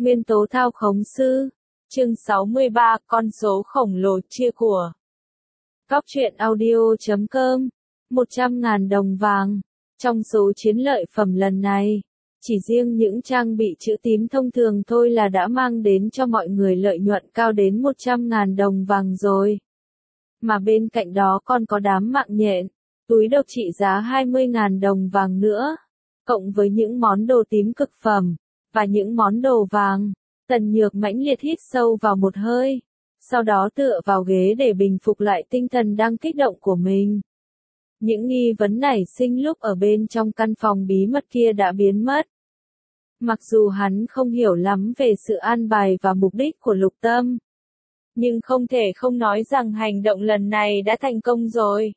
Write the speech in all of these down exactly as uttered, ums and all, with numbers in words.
Nguyên tố thao khống sư. Chương sáu mươi ba, con số khổng lồ chia của. Góc truyện audio chấm com. một trăm ngàn đồng vàng. Trong số chiến lợi phẩm lần này, chỉ riêng những trang bị chữ tím thông thường thôi là đã mang đến cho mọi người lợi nhuận cao đến một trăm ngàn đồng vàng rồi. Mà bên cạnh đó còn có đám mạng nhện, túi độc trị giá hai mươi ngàn đồng vàng nữa. Cộng với những món đồ tím cực phẩm, và những món đồ vàng. Tần Nhược mãnh liệt hít sâu vào một hơi, sau đó tựa vào ghế để bình phục lại tinh thần đang kích động của mình. Những nghi vấn nảy sinh lúc ở bên trong căn phòng bí mật kia đã biến mất. Mặc dù hắn không hiểu lắm về sự an bài và mục đích của Lục Tâm, nhưng không thể không nói rằng hành động lần này đã thành công rồi.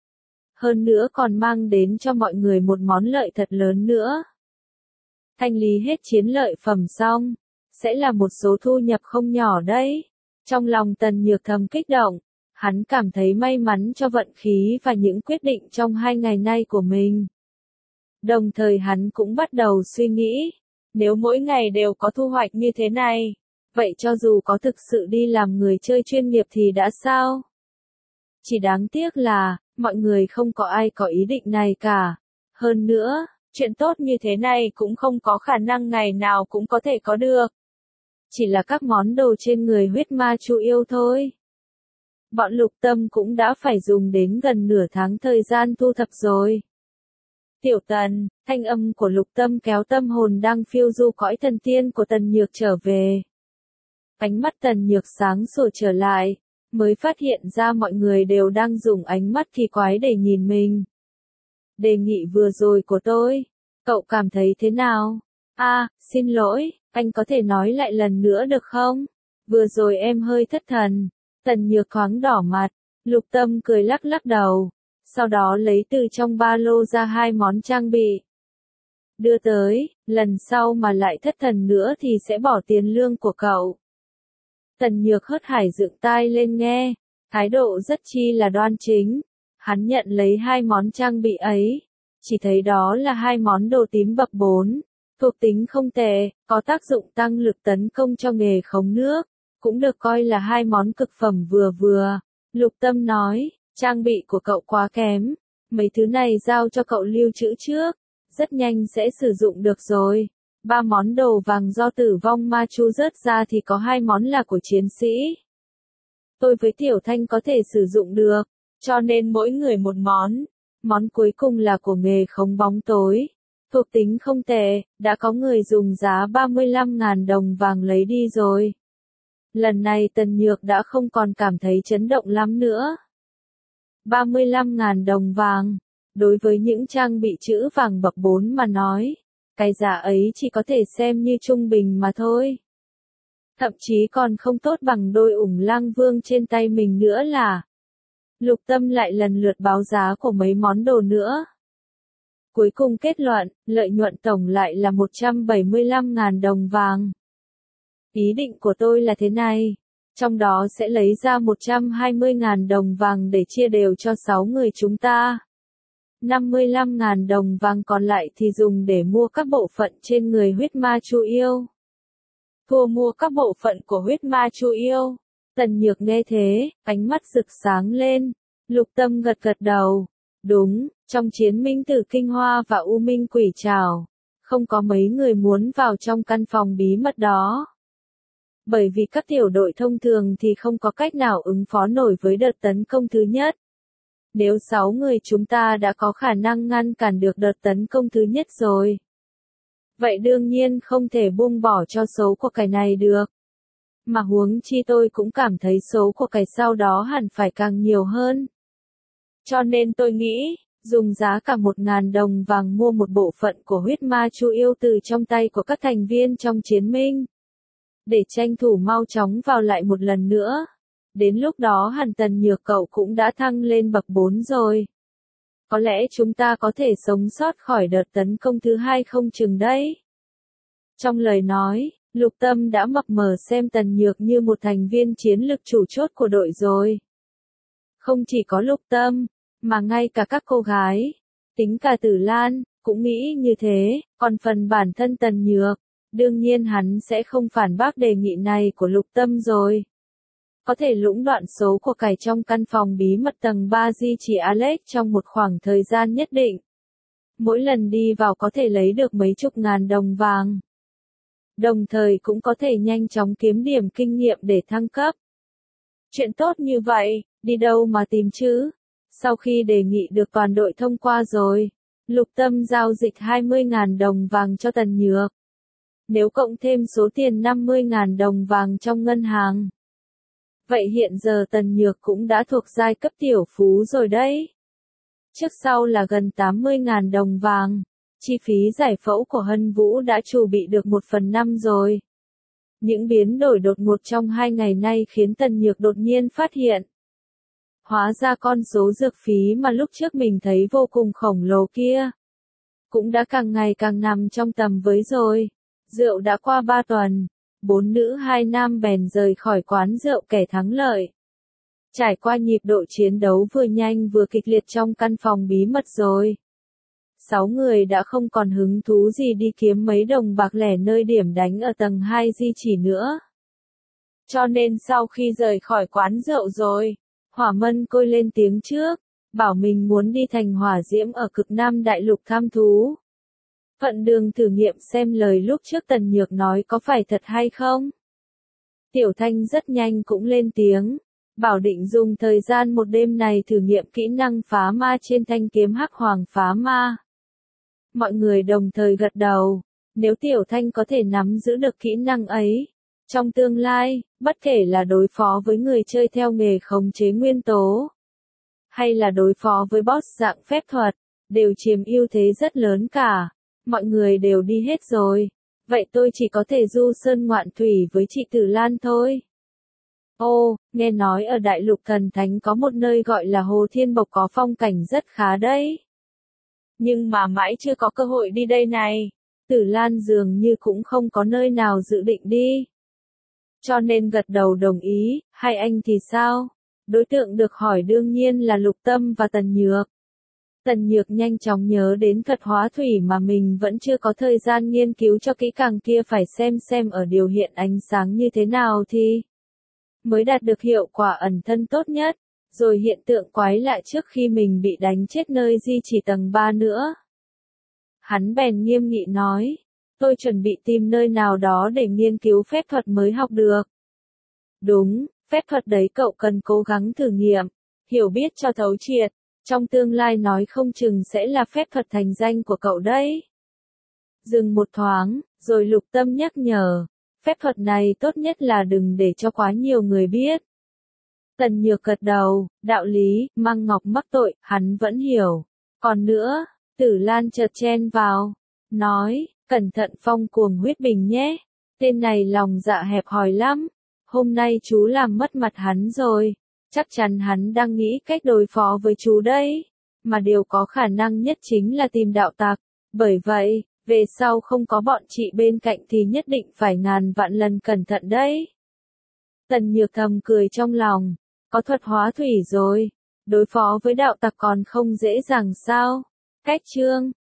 Hơn nữa còn mang đến cho mọi người một món lợi thật lớn nữa. Thanh lý hết chiến lợi phẩm xong, sẽ là một số thu nhập không nhỏ đấy. Trong lòng Tần Nhược thầm kích động, hắn cảm thấy may mắn cho vận khí và những quyết định trong hai ngày nay của mình. Đồng thời hắn cũng bắt đầu suy nghĩ, nếu mỗi ngày đều có thu hoạch như thế này, vậy cho dù có thực sự đi làm người chơi chuyên nghiệp thì đã sao? Chỉ đáng tiếc là, mọi người không có ai có ý định này cả. Hơn nữa, chuyện tốt như thế này cũng không có khả năng ngày nào cũng có thể có được. Chỉ là các món đồ trên người huyết ma chu yêu thôi. Bọn Lục Tâm cũng đã phải dùng đến gần nửa tháng thời gian thu thập rồi. Tiểu Tần, thanh âm của Lục Tâm kéo tâm hồn đang phiêu du cõi thần tiên của Tần Nhược trở về. Ánh mắt Tần Nhược sáng sủa trở lại, mới phát hiện ra mọi người đều đang dùng ánh mắt kỳ quái để nhìn mình. Đề nghị vừa rồi của tôi, cậu cảm thấy thế nào? À, xin lỗi, anh có thể nói lại lần nữa được không? Vừa rồi em hơi thất thần. Tần Nhược thoáng đỏ mặt, Lục Tâm cười lắc lắc đầu, sau đó lấy từ trong ba lô ra hai món trang bị. Đưa tới, lần sau mà lại thất thần nữa thì sẽ bỏ tiền lương của cậu. Tần Nhược hớt hải dựng tai lên nghe, thái độ rất chi là đoan chính. Hắn nhận lấy hai món trang bị ấy, chỉ thấy đó là hai món đồ tím bậc bốn, thuộc tính không tệ, có tác dụng tăng lực tấn công cho nghề khống nước, cũng được coi là hai món cực phẩm vừa vừa. Lục Tâm nói, trang bị của cậu quá kém, mấy thứ này giao cho cậu lưu trữ trước, rất nhanh sẽ sử dụng được rồi. Ba món đồ vàng do tử vong ma chu rớt ra thì có hai món là của chiến sĩ. Tôi với Tiểu Thanh có thể sử dụng được, cho nên mỗi người một món. Món cuối cùng là của nghề khống bóng tối. Thuộc tính không tệ, đã có người dùng giá ba mươi lăm ngàn đồng vàng lấy đi rồi. Lần này Tần Nhược đã không còn cảm thấy chấn động lắm nữa. ba mươi lăm ngàn đồng vàng, đối với những trang bị chữ vàng bậc bốn mà nói, cái giá ấy chỉ có thể xem như trung bình mà thôi. Thậm chí còn không tốt bằng đôi ủng lang vương trên tay mình nữa là. Lục Tâm lại lần lượt báo giá của mấy món đồ nữa. Cuối cùng kết luận, lợi nhuận tổng lại là một trăm bảy mươi lăm ngàn đồng vàng. Ý định của tôi là thế này, trong đó sẽ lấy ra một trăm hai mươi ngàn đồng vàng để chia đều cho sáu người chúng ta. năm mươi lăm ngàn đồng vàng còn lại thì dùng để mua các bộ phận trên người huyết ma chu yêu. Thua mua các bộ phận của huyết ma chu yêu. Tần Nhược nghe thế, ánh mắt rực sáng lên. Lục Tâm gật gật đầu. Đúng, trong chiến minh tử Kinh Hoa và U Minh Quỷ Trảo, không có mấy người muốn vào trong căn phòng bí mật đó. Bởi vì các tiểu đội thông thường thì không có cách nào ứng phó nổi với đợt tấn công thứ nhất. Nếu sáu người chúng ta đã có khả năng ngăn cản được đợt tấn công thứ nhất rồi, vậy đương nhiên không thể buông bỏ cho số của cải này được. Mà huống chi tôi cũng cảm thấy số của cải sau đó hẳn phải càng nhiều hơn. Cho nên tôi nghĩ, dùng giá cả một ngàn đồng vàng mua một bộ phận của huyết ma chu yêu từ trong tay của các thành viên trong chiến minh. Để tranh thủ mau chóng vào lại một lần nữa. Đến lúc đó hẳn Tần Nhược cậu cũng đã thăng lên bậc bốn rồi. Có lẽ chúng ta có thể sống sót khỏi đợt tấn công thứ hai không chừng đấy. Trong lời nói, Lục Tâm đã mập mờ xem Tần Nhược như một thành viên chiến lực chủ chốt của đội rồi. Không chỉ có Lục Tâm, mà ngay cả các cô gái, tính cả Tử Lan, cũng nghĩ như thế, còn phần bản thân Tần Nhược, Đương nhiên hắn sẽ không phản bác đề nghị này của Lục Tâm rồi. Có thể lũng đoạn số của cải trong căn phòng bí mật tầng ba di chỉ Alex trong một khoảng thời gian nhất định. Mỗi lần đi vào có thể lấy được mấy chục ngàn đồng vàng. Đồng thời cũng có thể nhanh chóng kiếm điểm kinh nghiệm để thăng cấp. Chuyện tốt như vậy, đi đâu mà tìm chứ? Sau khi đề nghị được toàn đội thông qua rồi, Lục Tâm giao dịch hai mươi ngàn đồng vàng cho Tần Nhược. Nếu cộng thêm số tiền năm mươi ngàn đồng vàng trong ngân hàng. Vậy hiện giờ Tần Nhược cũng đã thuộc giai cấp tiểu phú rồi đấy. Trước sau là gần tám mươi ngàn đồng vàng. Chi phí giải phẫu của Hân Vũ đã chuẩn bị được một phần năm rồi. Những biến đổi đột ngột trong hai ngày nay khiến Tần Nhược đột nhiên phát hiện. Hóa ra con số dược phí mà lúc trước mình thấy vô cùng khổng lồ kia. Cũng đã càng ngày càng nằm trong tầm với rồi. Rượu đã qua ba tuần. Bốn nữ hai nam bèn rời khỏi quán rượu kẻ thắng lợi. Trải qua nhịp độ chiến đấu vừa nhanh vừa kịch liệt trong căn phòng bí mật rồi. Sáu người đã không còn hứng thú gì đi kiếm mấy đồng bạc lẻ nơi điểm đánh ở tầng hai di chỉ nữa. Cho nên sau khi rời khỏi quán rượu rồi, Hỏa Mân Côi lên tiếng trước, bảo mình muốn đi thành hỏa diễm ở cực Nam Đại Lục thăm thú. Thuận đường thử nghiệm xem lời lúc trước Tần Nhược nói có phải thật hay không. Tiểu Thanh rất nhanh cũng lên tiếng, bảo định dùng thời gian một đêm này thử nghiệm kỹ năng phá ma trên thanh kiếm hắc hoàng phá ma. Mọi người đồng thời gật đầu, nếu Tiểu Thanh có thể nắm giữ được kỹ năng ấy, trong tương lai, bất kể là đối phó với người chơi theo nghề khống chế nguyên tố, hay là đối phó với boss dạng phép thuật, đều chiếm ưu thế rất lớn cả. Mọi người đều đi hết rồi, vậy tôi chỉ có thể du sơn ngoạn thủy với chị Tử Lan thôi. Ô, nghe nói ở Đại Lục Thần Thánh có một nơi gọi là Hồ Thiên Bộc có phong cảnh rất khá đấy. Nhưng mà mãi chưa có cơ hội đi đây này. Tử Lan dường như cũng không có nơi nào dự định đi. Cho nên gật đầu đồng ý, hai anh thì sao? Đối tượng được hỏi đương nhiên là Lục Tâm và Tần Nhược. Tần Nhược nhanh chóng nhớ đến thuật hóa thủy mà mình vẫn chưa có thời gian nghiên cứu cho kỹ càng kia, phải xem xem ở điều hiện ánh sáng như thế nào thì mới đạt được hiệu quả ẩn thân tốt nhất, rồi hiện tượng quái lạ trước khi mình bị đánh chết nơi di chỉ tầng ba nữa. Hắn bèn nghiêm nghị nói, tôi chuẩn bị tìm nơi nào đó để nghiên cứu phép thuật mới học được. Đúng, phép thuật đấy cậu cần cố gắng thử nghiệm, hiểu biết cho thấu triệt. Trong tương lai nói không chừng sẽ là phép thuật thành danh của cậu đấy. Dừng một thoáng, rồi Lục Tâm nhắc nhở, phép thuật này tốt nhất là đừng để cho quá nhiều người biết. Tần Nhược gật đầu, đạo lý, Măng Ngọc mắc tội, hắn vẫn hiểu. Còn nữa, Tử Lan chợt chen vào, nói, cẩn thận Phong Cuồng Huyết Bình nhé, tên này lòng dạ hẹp hòi lắm, hôm nay chú làm mất mặt hắn rồi. Chắc chắn hắn đang nghĩ cách đối phó với chú đấy, mà điều có khả năng nhất chính là tìm đạo tặc, bởi vậy, về sau không có bọn chị bên cạnh thì nhất định phải ngàn vạn lần cẩn thận đấy. Tần Nhược thầm cười trong lòng, có thuật hóa thủy rồi, đối phó với đạo tặc còn không dễ dàng sao? Cách chương